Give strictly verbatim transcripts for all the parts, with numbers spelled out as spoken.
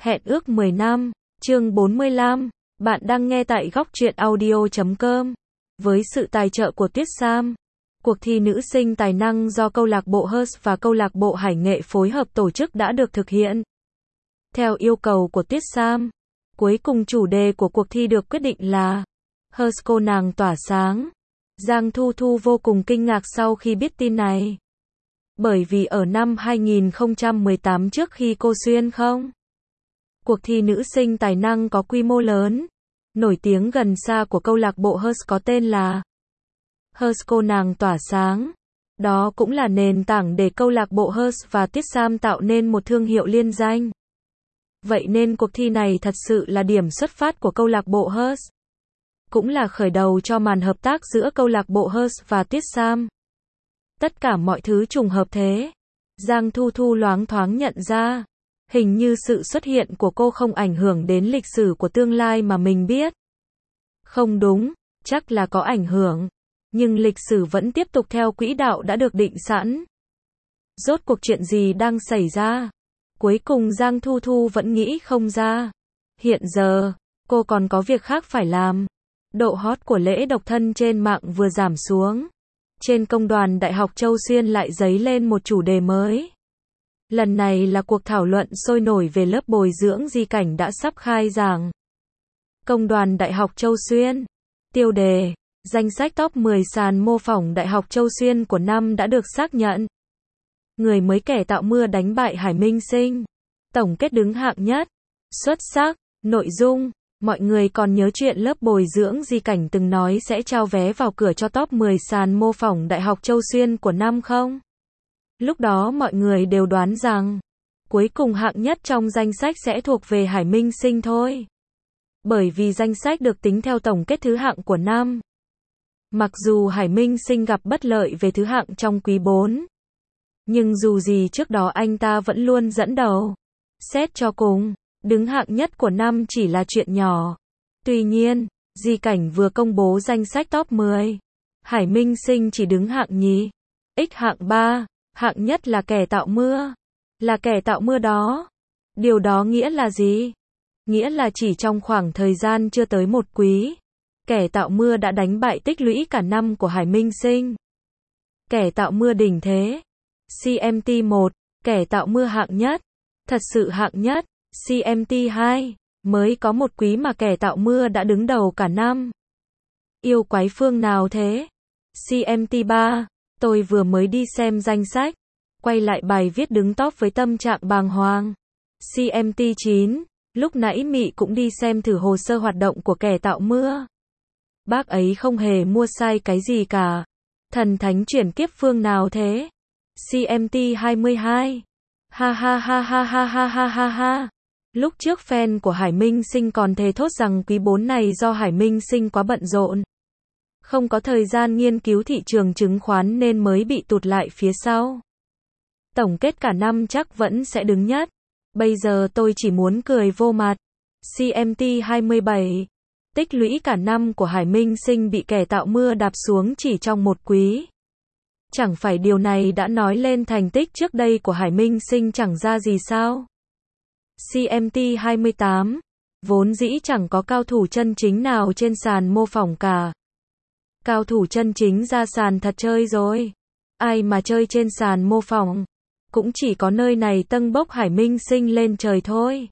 Hẹn ước mười năm, chương bốn mươi lăm, bạn đang nghe tại góc truyện audio chấm com. Với sự tài trợ của Tuyết Sam, cuộc thi nữ sinh tài năng do câu lạc bộ Hearst và câu lạc bộ Hải Nghệ phối hợp tổ chức đã được thực hiện. Theo yêu cầu của Tuyết Sam, cuối cùng chủ đề của cuộc thi được quyết định là Hearst cô nàng tỏa sáng. Giang Thu Thu vô cùng kinh ngạc sau khi biết tin này. Bởi vì ở năm hai nghìn không trăm mười tám trước khi cô xuyên không, cuộc thi nữ sinh tài năng có quy mô lớn, nổi tiếng gần xa của câu lạc bộ Hearst có tên là Hearst cô nàng tỏa sáng. Đó cũng là nền tảng để câu lạc bộ Hearst và Tuyết Sam tạo nên một thương hiệu liên danh. Vậy nên cuộc thi này thật sự là điểm xuất phát của câu lạc bộ Hearst, cũng là khởi đầu cho màn hợp tác giữa câu lạc bộ Hearst và Tuyết Sam. Tất cả mọi thứ trùng hợp thế. Giang Thu Thu loáng thoáng nhận ra, hình như sự xuất hiện của cô không ảnh hưởng đến lịch sử của tương lai mà mình biết. Không đúng, chắc là có ảnh hưởng, nhưng lịch sử vẫn tiếp tục theo quỹ đạo đã được định sẵn. Rốt cuộc chuyện gì đang xảy ra? Cuối cùng Giang Thu Thu vẫn nghĩ không ra. Hiện giờ, cô còn có việc khác phải làm. Độ hot của lễ độc thân trên mạng vừa giảm xuống. Trên công đoàn Đại học Châu Xuyên lại dấy lên một chủ đề mới. Lần này là cuộc thảo luận sôi nổi về lớp bồi dưỡng di cảnh đã sắp khai giảng. Công đoàn Đại học Châu Xuyên. Tiêu đề, danh sách top mười sàn mô phỏng Đại học Châu Xuyên của năm đã được xác nhận. Người mới kẻ tạo mưa đánh bại Hải Minh Sinh. Tổng kết đứng hạng nhất. Xuất sắc. Nội dung, mọi người còn nhớ chuyện lớp bồi dưỡng di cảnh từng nói sẽ trao vé vào cửa cho top mười sàn mô phỏng Đại học Châu Xuyên của năm không? Lúc đó mọi người đều đoán rằng, cuối cùng hạng nhất trong danh sách sẽ thuộc về Hải Minh Sinh thôi. Bởi vì danh sách được tính theo tổng kết thứ hạng của năm. Mặc dù Hải Minh Sinh gặp bất lợi về thứ hạng trong quý bốn, nhưng dù gì trước đó anh ta vẫn luôn dẫn đầu. Xét cho cùng, đứng hạng nhất của năm chỉ là chuyện nhỏ. Tuy nhiên, di cảnh vừa công bố danh sách top mười. Hải Minh Sinh chỉ đứng hạng nhì. X hạng ba, hạng nhất là kẻ tạo mưa. Là kẻ tạo mưa đó. Điều đó nghĩa là gì? Nghĩa là chỉ trong khoảng thời gian chưa tới một quý, kẻ tạo mưa đã đánh bại tích lũy cả năm của Hải Minh Sinh. Kẻ tạo mưa đỉnh thế. xê em tê một, kẻ tạo mưa hạng nhất. Thật sự hạng nhất. xê em tê hai, mới có một quý mà kẻ tạo mưa đã đứng đầu cả năm. Yêu quái phương nào thế? xê em tê ba, tôi vừa mới đi xem danh sách, quay lại bài viết đứng top với tâm trạng bàng hoàng. xê em tê chín, lúc nãy Mị cũng đi xem thử hồ sơ hoạt động của kẻ tạo mưa. Bác ấy không hề mua sai cái gì cả. Thần thánh chuyển kiếp phương nào thế? xê em tê hai mươi hai. Ha ha ha ha ha ha ha ha ha. Lúc trước fan của Hải Minh Sinh còn thề thốt rằng quý bốn này do Hải Minh Sinh quá bận rộn, không có thời gian nghiên cứu thị trường chứng khoán nên mới bị tụt lại phía sau. Tổng kết cả năm chắc vẫn sẽ đứng nhất. Bây giờ tôi chỉ muốn cười vô mặt. xê em tê hai mươi bảy. Tích lũy cả năm của Hải Minh Sinh bị kẻ tạo mưa đạp xuống chỉ trong một quý. Chẳng phải điều này đã nói lên thành tích trước đây của Hải Minh Sinh chẳng ra gì sao? xê em tê hai mươi tám. Vốn dĩ chẳng có cao thủ chân chính nào trên sàn mô phỏng cả. Cao thủ chân chính ra sàn thật chơi rồi. Ai mà chơi trên sàn mô phỏng, cũng chỉ có nơi này tâng bốc Hải Minh Sinh lên trời thôi.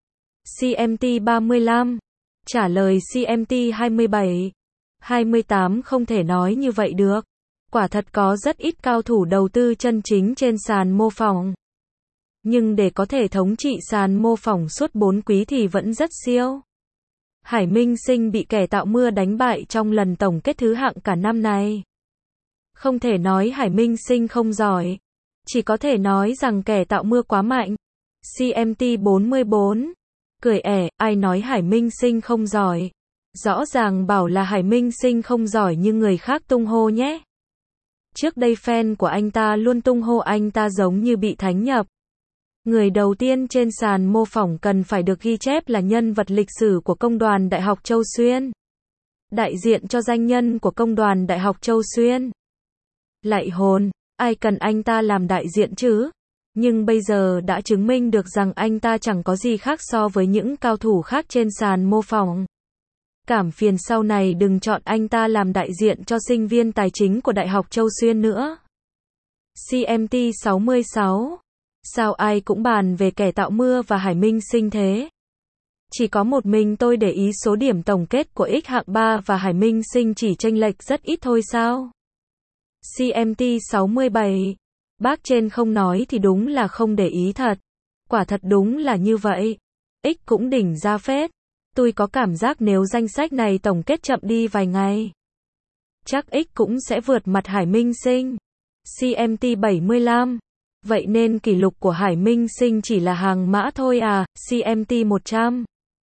xê em tê ba mươi lăm. Trả lời xê em tê hai mươi bảy. hai mươi tám không thể nói như vậy được. Quả thật có rất ít cao thủ đầu tư chân chính trên sàn mô phỏng. Nhưng để có thể thống trị sàn mô phỏng suốt bốn quý thì vẫn rất siêu. Hải Minh Sinh bị kẻ tạo mưa đánh bại trong lần tổng kết thứ hạng cả năm này. Không thể nói Hải Minh Sinh không giỏi, chỉ có thể nói rằng kẻ tạo mưa quá mạnh. xê em tê bốn mươi bốn. Cười ẻ, ai nói Hải Minh Sinh không giỏi? Rõ ràng bảo là Hải Minh Sinh không giỏi nhưng người khác tung hô nhé. Trước đây fan của anh ta luôn tung hô anh ta giống như bị thánh nhập. Người đầu tiên trên sàn mô phỏng cần phải được ghi chép là nhân vật lịch sử của công đoàn Đại học Châu Xuyên. Đại diện cho danh nhân của công đoàn Đại học Châu Xuyên. Lạy hồn, ai cần anh ta làm đại diện chứ? Nhưng bây giờ đã chứng minh được rằng anh ta chẳng có gì khác so với những cao thủ khác trên sàn mô phỏng. Cảm phiền sau này đừng chọn anh ta làm đại diện cho sinh viên tài chính của Đại học Châu Xuyên nữa. xê em tê sáu mươi sáu. Sao ai cũng bàn về kẻ tạo mưa và Hải Minh Sinh thế? Chỉ có một mình tôi để ý số điểm tổng kết của X hạng ba và Hải Minh Sinh chỉ chênh lệch rất ít thôi sao? xê em tê sáu mươi bảy. Bác trên không nói thì đúng là không để ý thật. Quả thật đúng là như vậy. X cũng đỉnh ra phết. Tôi có cảm giác nếu danh sách này tổng kết chậm đi vài ngày, chắc X cũng sẽ vượt mặt Hải Minh Sinh. xê em tê bảy mươi lăm. Vậy nên kỷ lục của Hải Minh Sinh chỉ là hàng mã thôi à, xê em tê một trăm.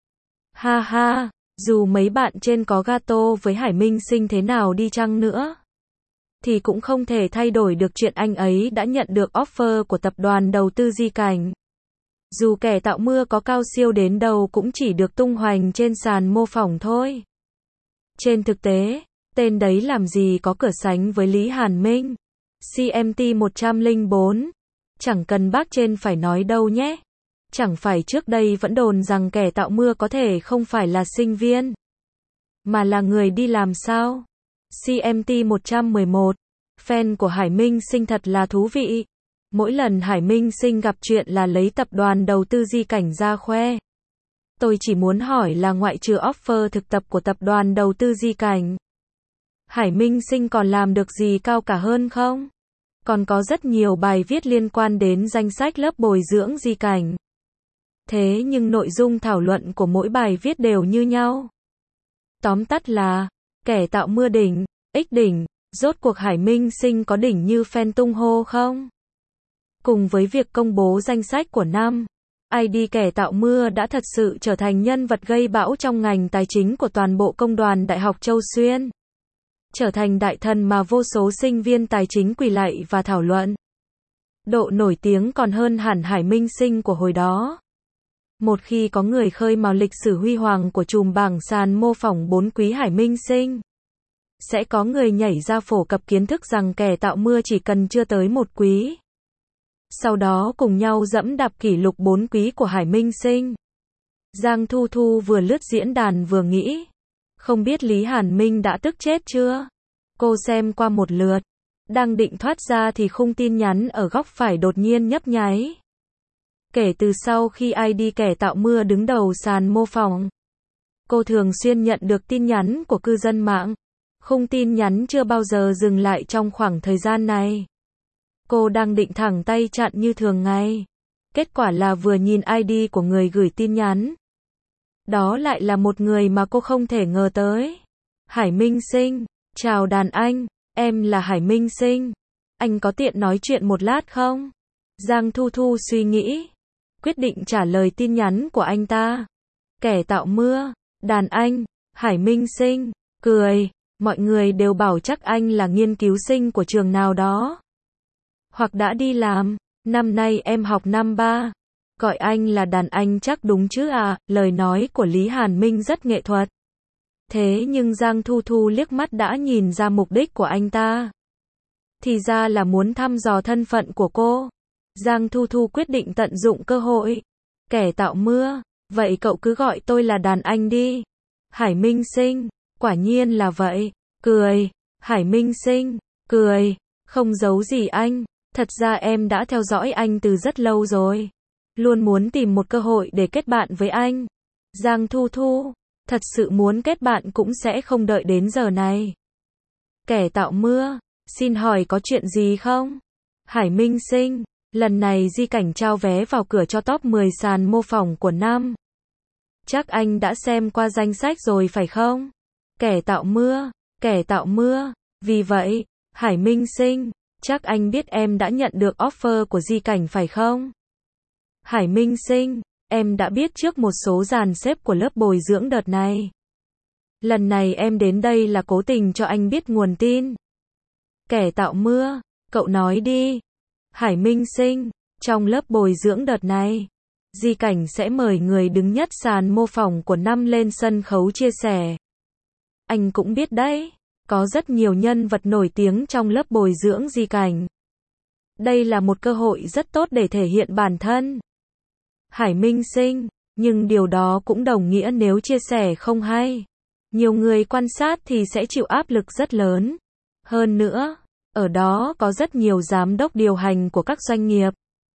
Ha ha, dù mấy bạn trên có gato với Hải Minh Sinh thế nào đi chăng nữa, thì cũng không thể thay đổi được chuyện anh ấy đã nhận được offer của tập đoàn đầu tư Di Cảnh. Dù kẻ tạo mưa có cao siêu đến đâu cũng chỉ được tung hoành trên sàn mô phỏng thôi. Trên thực tế, tên đấy làm gì có cửa sánh với Lý Hàn Minh. xê em tê một trăm lẻ bốn. Chẳng cần bác trên phải nói đâu nhé. Chẳng phải trước đây vẫn đồn rằng kẻ tạo mưa có thể không phải là sinh viên, mà là người đi làm sao? xê em tê một trăm mười một. Fan của Hải Minh Sinh thật là thú vị. Mỗi lần Hải Minh Sinh gặp chuyện là lấy tập đoàn đầu tư Di Cảnh ra khoe. Tôi chỉ muốn hỏi là ngoại trừ offer thực tập của tập đoàn đầu tư Di Cảnh, Hải Minh Sinh còn làm được gì cao cả hơn không? Còn có rất nhiều bài viết liên quan đến danh sách lớp bồi dưỡng Di Cảnh. Thế nhưng nội dung thảo luận của mỗi bài viết đều như nhau. Tóm tắt là, kẻ tạo mưa đỉnh, X đỉnh, rốt cuộc Hải Minh Sinh có đỉnh như fan tung hô không? Cùng với việc công bố danh sách của năm, i đê kẻ tạo mưa đã thật sự trở thành nhân vật gây bão trong ngành tài chính của toàn bộ công đoàn Đại học Châu Xuyên. Trở thành đại thần mà vô số sinh viên tài chính quỳ lạy và thảo luận. Độ nổi tiếng còn hơn hẳn Hải Minh Sinh của hồi đó. Một khi có người khơi mào lịch sử huy hoàng của chùm bảng sàn mô phỏng bốn quý Hải Minh Sinh, sẽ có người nhảy ra phổ cập kiến thức rằng kẻ tạo mưa chỉ cần chưa tới một quý. Sau đó cùng nhau dẫm đạp kỷ lục bốn quý của Hải Minh Sinh. Giang Thu Thu vừa lướt diễn đàn vừa nghĩ, không biết Lý Hàn Minh đã tức chết chưa? Cô xem qua một lượt, đang định thoát ra thì khung tin nhắn ở góc phải đột nhiên nhấp nháy. Kể từ sau khi i đê kẻ tạo mưa đứng đầu sàn mô phỏng, cô thường xuyên nhận được tin nhắn của cư dân mạng. Khung tin nhắn chưa bao giờ dừng lại trong khoảng thời gian này. Cô đang định thẳng tay chặn như thường ngày. Kết quả là vừa nhìn i đê của người gửi tin nhắn, đó lại là một người mà cô không thể ngờ tới. Hải Minh Sinh, chào đàn anh, em là Hải Minh Sinh. Anh có tiện nói chuyện một lát không? Giang Thu Thu suy nghĩ, quyết định trả lời tin nhắn của anh ta. Kẻ tạo mưa, đàn anh, Hải Minh Sinh, cười, mọi người đều bảo chắc anh là nghiên cứu sinh của trường nào đó. Hoặc đã đi làm, năm nay em học năm ba. Gọi anh là đàn anh chắc đúng chứ à, lời nói của Lý Hàn Minh rất nghệ thuật. Thế nhưng Giang Thu Thu liếc mắt đã nhìn ra mục đích của anh ta. Thì ra là muốn thăm dò thân phận của cô. Giang Thu Thu quyết định tận dụng cơ hội. Kẻ tạo mưa, vậy cậu cứ gọi tôi là đàn anh đi. Hải Minh Sinh, quả nhiên là vậy, cười. Hải Minh Sinh, cười, không giấu gì anh. Thật ra em đã theo dõi anh từ rất lâu rồi. Luôn muốn tìm một cơ hội để kết bạn với anh. Giang Thu Thu, thật sự muốn kết bạn cũng sẽ không đợi đến giờ này. Kẻ tạo mưa, xin hỏi có chuyện gì không? Hải Minh Sinh, lần này Di Cảnh trao vé vào cửa cho top mười sàn mô phỏng của năm. Chắc anh đã xem qua danh sách rồi phải không? Kẻ tạo mưa, kẻ tạo mưa, vì vậy, Hải Minh Sinh, chắc anh biết em đã nhận được offer của Di Cảnh phải không? Hải Minh Sinh, em đã biết trước một số dàn xếp của lớp bồi dưỡng đợt này. Lần này em đến đây là cố tình cho anh biết nguồn tin. Kẻ tạo mưa, cậu nói đi. Hải Minh Sinh, trong lớp bồi dưỡng đợt này, Di Cảnh sẽ mời người đứng nhất sàn mô phỏng của năm lên sân khấu chia sẻ. Anh cũng biết đấy, có rất nhiều nhân vật nổi tiếng trong lớp bồi dưỡng Di Cảnh. Đây là một cơ hội rất tốt để thể hiện bản thân. Hải Minh Sinh, nhưng điều đó cũng đồng nghĩa nếu chia sẻ không hay, nhiều người quan sát thì sẽ chịu áp lực rất lớn. Hơn nữa, ở đó có rất nhiều giám đốc điều hành của các doanh nghiệp.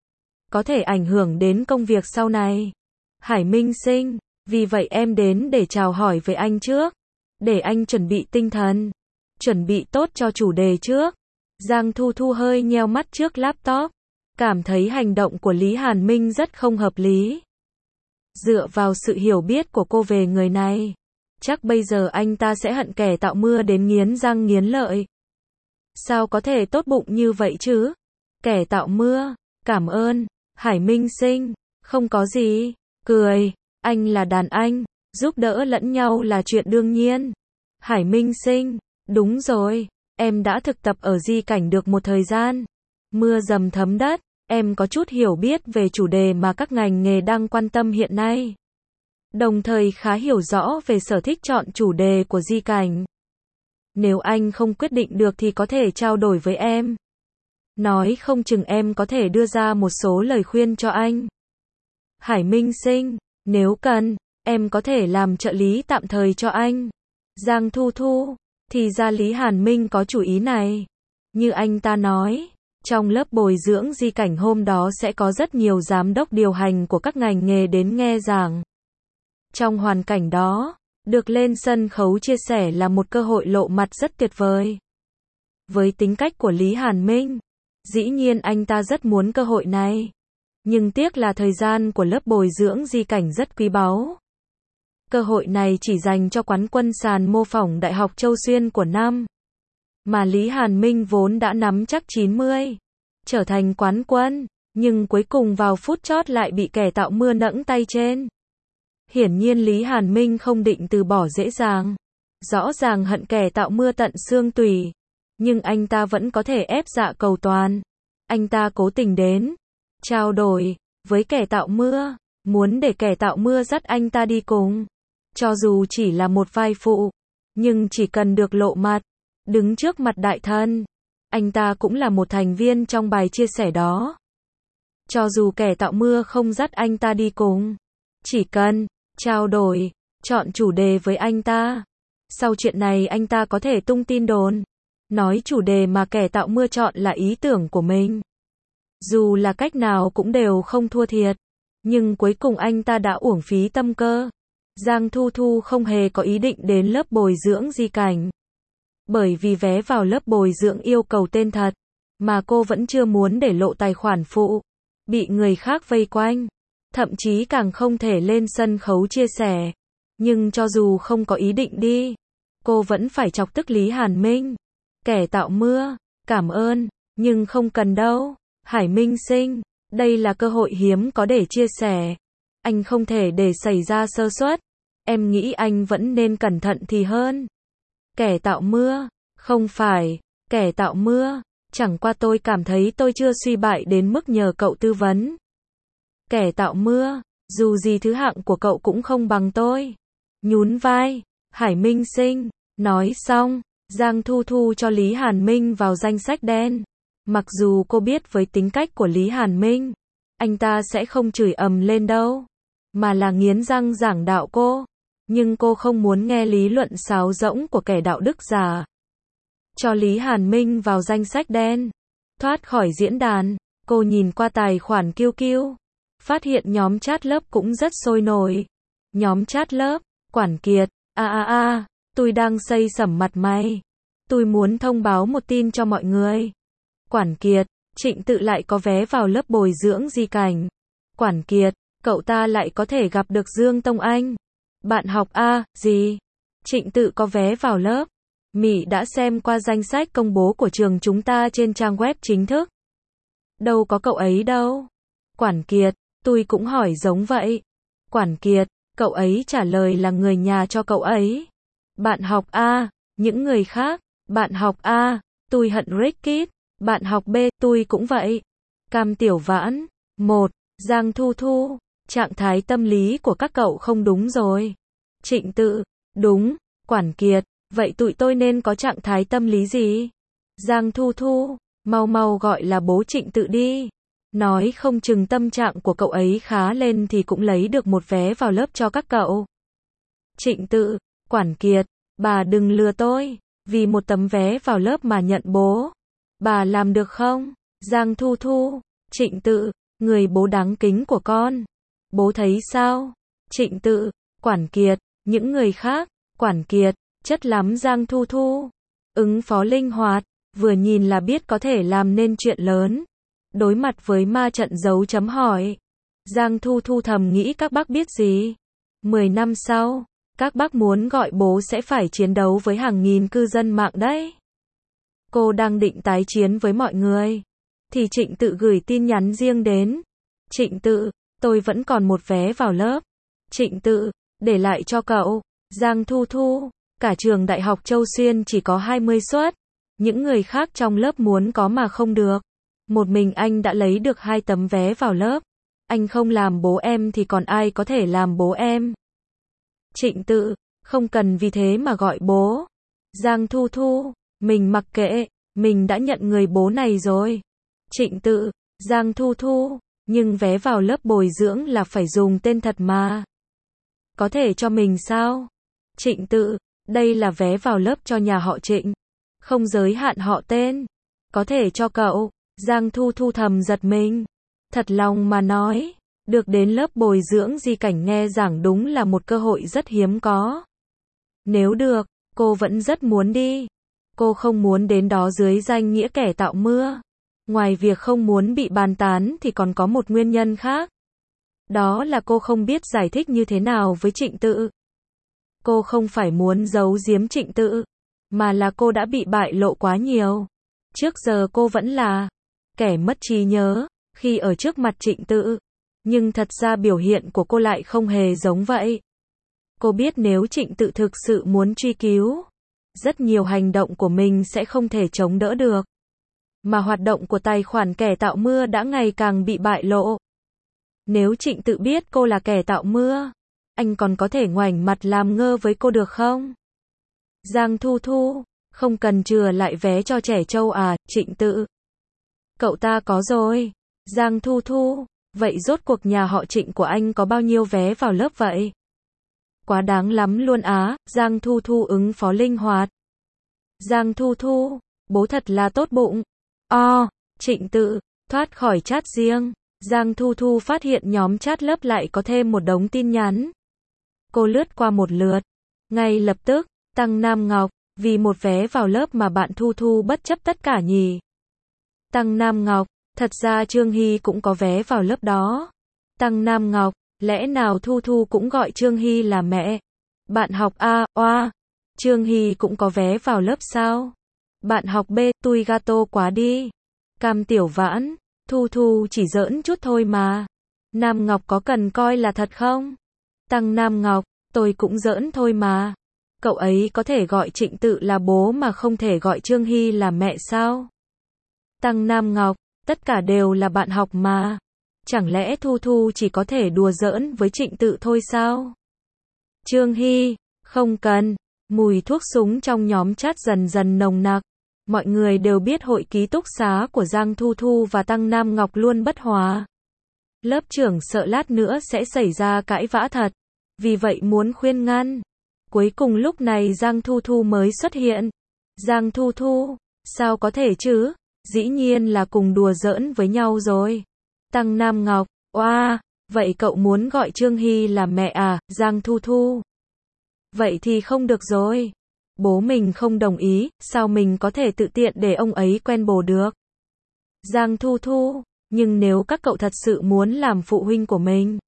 Có thể ảnh hưởng đến công việc sau này. Hải Minh Sinh, vì vậy em đến để chào hỏi với anh trước. Để anh chuẩn bị tinh thần. Chuẩn bị tốt cho chủ đề trước. Giang Thu Thu hơi nheo mắt trước laptop. Cảm thấy hành động của Lý Hàn Minh rất không hợp lý. Dựa vào sự hiểu biết của cô về người này, chắc bây giờ anh ta sẽ hận kẻ tạo mưa đến nghiến răng nghiến lợi. Sao có thể tốt bụng như vậy chứ? Kẻ tạo mưa, cảm ơn, Hải Minh Sinh, không có gì, cười, anh là đàn anh, giúp đỡ lẫn nhau là chuyện đương nhiên. Hải Minh Sinh, đúng rồi, em đã thực tập ở Di Cảnh được một thời gian. Mưa dầm thấm đất, em có chút hiểu biết về chủ đề mà các ngành nghề đang quan tâm hiện nay. Đồng thời khá hiểu rõ về sở thích chọn chủ đề của Di Cảnh. Nếu anh không quyết định được thì có thể trao đổi với em. Nói không chừng em có thể đưa ra một số lời khuyên cho anh. Hải Minh Sinh, nếu cần, em có thể làm trợ lý tạm thời cho anh. Giang Thu Thu, thì ra Lý Hàn Minh có chủ ý này. Như anh ta nói, trong lớp bồi dưỡng Di Cảnh hôm đó sẽ có rất nhiều giám đốc điều hành của các ngành nghề đến nghe giảng. Trong hoàn cảnh đó, được lên sân khấu chia sẻ là một cơ hội lộ mặt rất tuyệt vời. Với tính cách của Lý Hàn Minh, dĩ nhiên anh ta rất muốn cơ hội này. Nhưng tiếc là thời gian của lớp bồi dưỡng Di Cảnh rất quý báu. Cơ hội này chỉ dành cho quán quân sàn mô phỏng Đại học Châu Xuyên của năm. Mà Lý Hàn Minh vốn đã nắm chắc chín mươi, trở thành quán quân, nhưng cuối cùng vào phút chót lại bị kẻ tạo mưa nẫng tay trên. Hiển nhiên Lý Hàn Minh không định từ bỏ dễ dàng. Rõ ràng hận kẻ tạo mưa tận xương tủy. Nhưng anh ta vẫn có thể ép dạ cầu toàn. Anh ta cố tình đến, trao đổi, với kẻ tạo mưa, muốn để kẻ tạo mưa dắt anh ta đi cùng. Cho dù chỉ là một vai phụ, nhưng chỉ cần được lộ mặt, đứng trước mặt đại thần, anh ta cũng là một thành viên trong bài chia sẻ đó. Cho dù kẻ tạo mưa không dắt anh ta đi cùng, chỉ cần trao đổi, chọn chủ đề với anh ta. Sau chuyện này anh ta có thể tung tin đồn, nói chủ đề mà kẻ tạo mưa chọn là ý tưởng của mình. Dù là cách nào cũng đều không thua thiệt, nhưng cuối cùng anh ta đã uổng phí tâm cơ. Giang Thu Thu không hề có ý định đến lớp bồi dưỡng Di Cảnh. Bởi vì vé vào lớp bồi dưỡng yêu cầu tên thật, mà cô vẫn chưa muốn để lộ tài khoản phụ, bị người khác vây quanh. Thậm chí càng không thể lên sân khấu chia sẻ. Nhưng cho dù không có ý định đi, cô vẫn phải chọc tức Lý Hàn Minh. Kẻ tạo mưa, cảm ơn, nhưng không cần đâu. Hải Minh Sinh, đây là cơ hội hiếm có để chia sẻ. Anh không thể để xảy ra sơ suất. Em nghĩ anh vẫn nên cẩn thận thì hơn. Kẻ tạo mưa, không phải, kẻ tạo mưa, chẳng qua tôi cảm thấy tôi chưa suy bại đến mức nhờ cậu tư vấn. Kẻ tạo mưa, dù gì thứ hạng của cậu cũng không bằng tôi. Nhún vai, Hải Minh Sinh, nói xong, Giang Thu Thu cho Lý Hàn Minh vào danh sách đen. Mặc dù cô biết với tính cách của Lý Hàn Minh, anh ta sẽ không chửi ầm lên đâu, mà là nghiến răng giảng đạo cô. Nhưng cô không muốn nghe lý luận sáo rỗng của kẻ đạo đức giả. Cho Lý Hàn Minh vào danh sách đen. Thoát khỏi diễn đàn, cô nhìn qua tài khoản Q Q. Phát hiện nhóm chat lớp cũng rất sôi nổi. Nhóm chat lớp, Quản Kiệt, a a a, tôi đang xây sẩm mặt mày. Tôi muốn thông báo một tin cho mọi người. Quản Kiệt, Trịnh Tự lại có vé vào lớp bồi dưỡng Di Cảnh. Quản Kiệt, cậu ta lại có thể gặp được Dương Tông Anh. Bạn học A, gì? Trịnh Tự có vé vào lớp. Mị đã xem qua danh sách công bố của trường chúng ta trên trang web chính thức. Đâu có cậu ấy đâu. Quản Kiệt, tôi cũng hỏi giống vậy. Quản Kiệt, cậu ấy trả lời là người nhà cho cậu ấy. Bạn học A, những người khác. Bạn học A, tôi hận Ricky. Bạn học B, tôi cũng vậy. Cam Tiểu Vãn, một, Giang Thu Thu, trạng thái tâm lý của các cậu không đúng rồi. Trịnh Tự, đúng. Quản Kiệt, vậy tụi tôi nên có trạng thái tâm lý gì? Giang Thu Thu, Mau mau gọi là bố Trịnh Tự đi. Nói không chừng tâm trạng của cậu ấy khá lên thì cũng lấy được một vé vào lớp cho các cậu. Trịnh Tự, Quản Kiệt, bà đừng lừa tôi, vì một tấm vé vào lớp mà nhận bố. Bà làm được không? Giang Thu Thu, Trịnh Tự, người bố đáng kính của con. Bố thấy sao? Trịnh Tự, Quản Kiệt, những người khác, Quản Kiệt, chất lắm Giang Thu Thu. Ứng phó linh hoạt, vừa nhìn là biết có thể làm nên chuyện lớn. Đối mặt với ma trận dấu chấm hỏi. Giang Thu Thu thầm nghĩ các bác biết gì. Mười năm sau, các bác muốn gọi bố sẽ phải chiến đấu với hàng nghìn cư dân mạng đấy. Cô đang định tái chiến với mọi người. Thì Trịnh Tự gửi tin nhắn riêng đến. Trịnh Tự, tôi vẫn còn một vé vào lớp. Trịnh Tự, để lại cho cậu. Giang Thu Thu, cả trường Đại học Châu Xuyên chỉ có hai mươi suất. Những người khác trong lớp muốn có mà không được. Một mình anh đã lấy được hai tấm vé vào lớp. Anh không làm bố em thì còn ai có thể làm bố em. Trịnh Tự, không cần vì thế mà gọi bố. Giang Thu Thu, mình mặc kệ, mình đã nhận người bố này rồi. Trịnh Tự, Giang Thu Thu, nhưng vé vào lớp bồi dưỡng là phải dùng tên thật mà. Có thể cho mình sao? Trịnh Tự, đây là vé vào lớp cho nhà họ Trịnh. Không giới hạn họ tên. Có thể cho cậu. Giang Thu Thu thầm giật mình. Thật lòng mà nói, được đến lớp bồi dưỡng Di Cảnh nghe giảng đúng là một cơ hội rất hiếm có. Nếu được, cô vẫn rất muốn đi. Cô không muốn đến đó dưới danh nghĩa kẻ tạo mưa. Ngoài việc không muốn bị bàn tán thì còn có một nguyên nhân khác. Đó là cô không biết giải thích như thế nào với Trịnh Tự. Cô không phải muốn giấu giếm Trịnh Tự, mà là cô đã bị bại lộ quá nhiều. Trước giờ cô vẫn là kẻ mất trí nhớ khi ở trước mặt Trịnh Tự, nhưng thật ra biểu hiện của cô lại không hề giống vậy. Cô biết nếu Trịnh Tự thực sự muốn truy cứu, rất nhiều hành động của mình sẽ không thể chống đỡ được. Mà hoạt động của tài khoản kẻ tạo mưa đã ngày càng bị bại lộ. Nếu Trịnh Tự biết cô là kẻ tạo mưa, anh còn có thể ngoảnh mặt làm ngơ với cô được không? Giang Thu Thu, không cần chừa lại vé cho trẻ trâu à, Trịnh Tự. Cậu ta có rồi. Giang Thu Thu, vậy rốt cuộc nhà họ Trịnh của anh có bao nhiêu vé vào lớp vậy? Quá đáng lắm luôn á, Giang Thu Thu ứng phó linh hoạt. Giang Thu Thu, bố thật là tốt bụng. O, Trịnh Tự, thoát khỏi chat riêng. Giang Thu Thu phát hiện nhóm chat lớp lại có thêm một đống tin nhắn. Cô lướt qua một lượt. Ngay lập tức, Tăng Nam Ngọc, vì một vé vào lớp mà bạn Thu Thu bất chấp tất cả nhỉ. Tăng Nam Ngọc, thật ra Trương Hy cũng có vé vào lớp đó. Tăng Nam Ngọc, lẽ nào Thu Thu cũng gọi Trương Hy là mẹ? Bạn học A, oa, Trương Hy cũng có vé vào lớp sao? Bạn học B, tui gato quá đi. Cam Tiểu Vãn, Thu Thu chỉ giỡn chút thôi mà. Nam Ngọc có cần coi là thật không? Tăng Nam Ngọc, tôi cũng giỡn thôi mà. Cậu ấy có thể gọi Trịnh Tự là bố mà không thể gọi Trương Hy là mẹ sao? Tăng Nam Ngọc, tất cả đều là bạn học mà. Chẳng lẽ Thu Thu chỉ có thể đùa giỡn với Trịnh Tự thôi sao? Trương Hy, không cần. Mùi thuốc súng trong nhóm chat dần dần nồng nặc. Mọi người đều biết hội ký túc xá của Giang Thu Thu và Tăng Nam Ngọc luôn bất hòa. Lớp trưởng sợ lát nữa sẽ xảy ra cãi vã thật. Vì vậy muốn khuyên ngăn. Cuối cùng lúc này Giang Thu Thu mới xuất hiện. Giang Thu Thu, sao có thể chứ? Dĩ nhiên là cùng đùa giỡn với nhau rồi. Tăng Nam Ngọc, oa, vậy cậu muốn gọi Trương Hy là mẹ à, Giang Thu Thu? Vậy thì không được rồi. Bố mình không đồng ý, sao mình có thể tự tiện để ông ấy quen bồ được? Giang Thu Thu, nhưng nếu các cậu thật sự muốn làm phụ huynh của mình.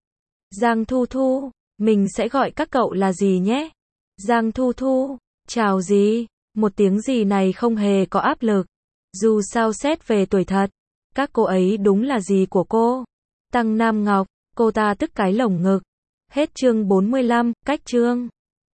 Giang Thu Thu, mình sẽ gọi các cậu là gì nhé? Giang Thu Thu, chào gì? Một tiếng gì này không hề có áp lực. Dù sao xét về tuổi thật, các cô ấy đúng là gì của cô. Tăng Nam Ngọc, cô ta tức cái lồng ngực. Hết chương bốn mươi lăm, cách chương.